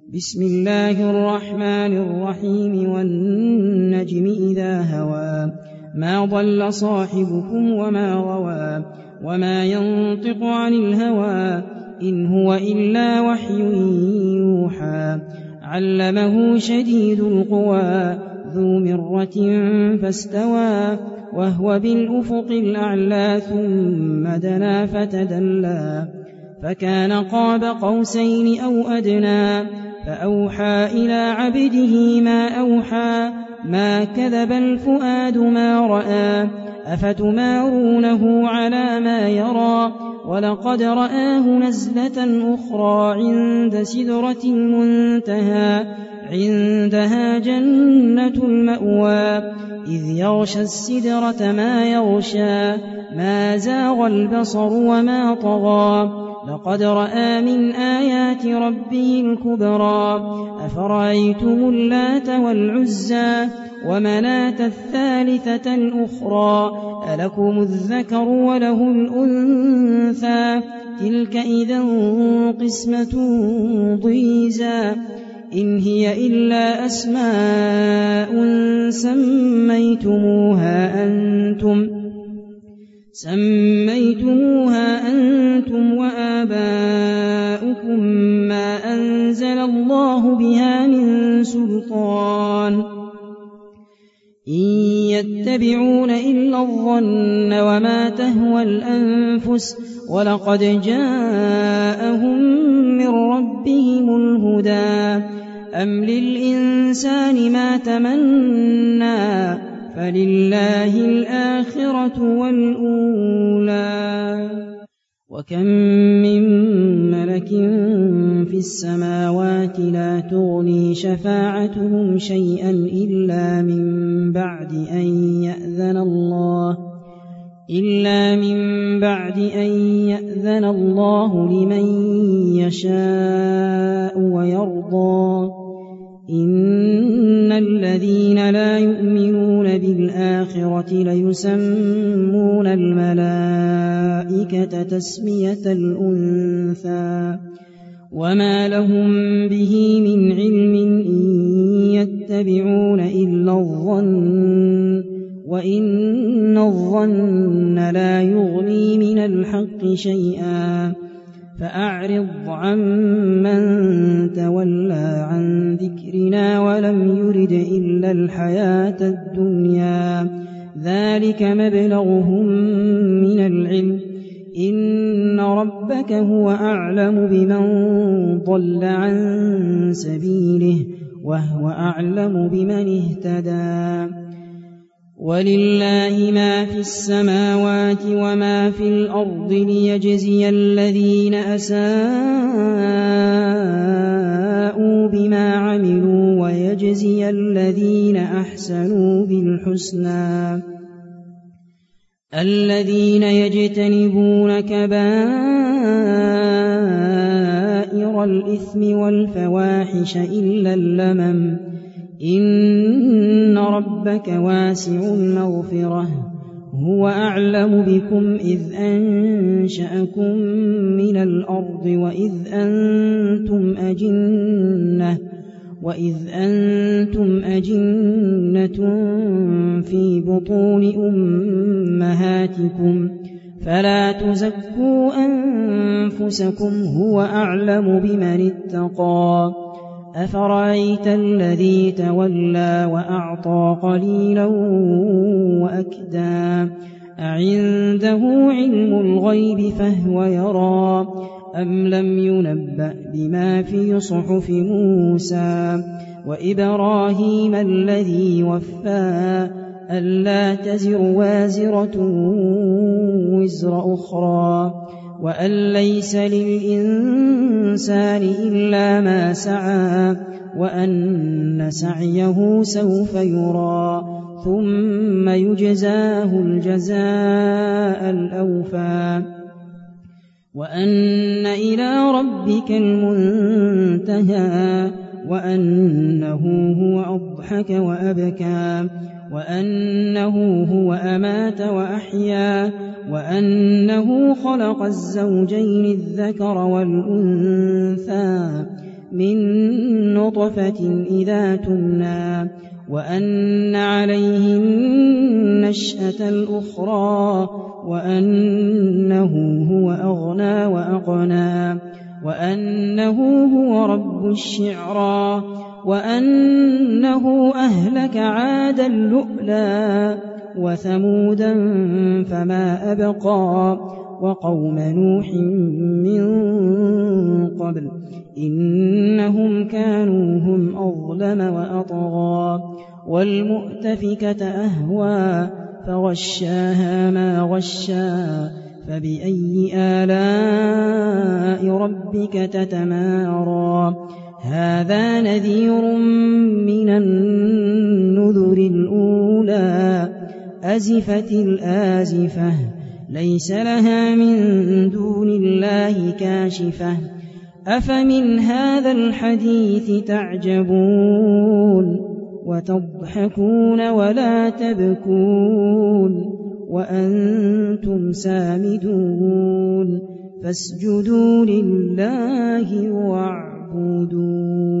بسم الله الرحمن الرحيم والنجم إذا هوى ما ضل صاحبكم وما غوى وما ينطق عن الهوى إن هو إلا وحي يوحى علمه شديد القوى ذو مرة فاستوى وهو بالأفق الأعلى ثم دنا فتدلى فكان قاب قوسين أو أدنى فأوحى إلى عبده ما أوحى ما كذب الفؤاد ما رأى أفتمارونه على ما يرى ولقد رآه نزلة أخرى عند سدرة المنتهى عندها جنة المأوى إذ يغشى السدرة ما يغشى ما زاغ البصر وما طغى لقد رأى من آيات ربه الكبرى أفرأيتم اللات والعزى ومناة الثالثة الأخرى ألكم الذكر وله الأنثى تلك إذا قسمة ضيزى إن هي إلا أسماء سميتموها أنتم وآباؤكم ما أنزل الله بها من سلطان إن يتبعون إلا الظن وما تهوى الأنفس ولقد جاءهم من ربهم الهدى أم للإنسان ما تمنى فلله الآخرة والأولى وكم من ملك في السماوات لا تغني شفاعتهم شيئا إلا من بعد أن يأذن الله لمن يشاء ويرضى إن الذين لا يؤمنون بالآخرة ليسمون الملائكة تسمية الأنثى وما لهم به من علم إن يتبعون إلا الظن وإن الظن لا يغني من الحق شيئا فأعرض عمن تولى عن ذكرنا ولم يرد إلا الحياة الدنيا ذلك مبلغهم من العلم إن ربك هو أعلم بمن ضل عن سبيله وهو أعلم بمن اهتدى ولله ما في السماوات وما في الأرض ليجزي الذين أساءوا بما عملوا ويجزي الذين أحسنوا بالحسنى الذين يجتنبون كبائر الإثم والفواحش إلا اللمم إن ربك واسع المغفرة هو أعلم بكم إذ أنشأكم من الأرض وإذ أنتم أجنة في بطون أمهاتكم فلا تزكوا أنفسكم هو أعلم بمن اتقى أفرأيت الذي تولى وأعطى قليلا وأكدى أعنده علم الغيب فهو يرى أم لم ينبأ بما في صحف موسى وإبراهيم الذي وفى ألا تزر وازرة وزر أخرى وأن ليس للإنسان إلا ما سعى وأن سعيه سوف يرى ثم يجزاه الجزاء الأوفى وأن إلى ربك المنتهى وأنه هو أضحك وأبكى وأنه هو أمات وأحيا وأنه خلق الزوجين الذكر والأنثى من نطفة إذا تمنى وأن عليه النشأة الأخرى وأنه هو أغنى وأقنى وأنه هو رب الشعرى وأنه أهلك عادا الأولى وثمودا فما أبقى وقوم نوح من قبل إنهم كانوا هم أظلم وأطغى والمؤتفكة أهوى فغشاها ما غشى فبأي آلاء ربك تتمارى هذا نذير من النذر الأولى أزفت الآزفة ليس لها من دون الله كاشفة أفمن هذا الحديث تعجبون وتضحكون ولا تبكون وأنتم سامدون فاسجدوا لله واعبدوا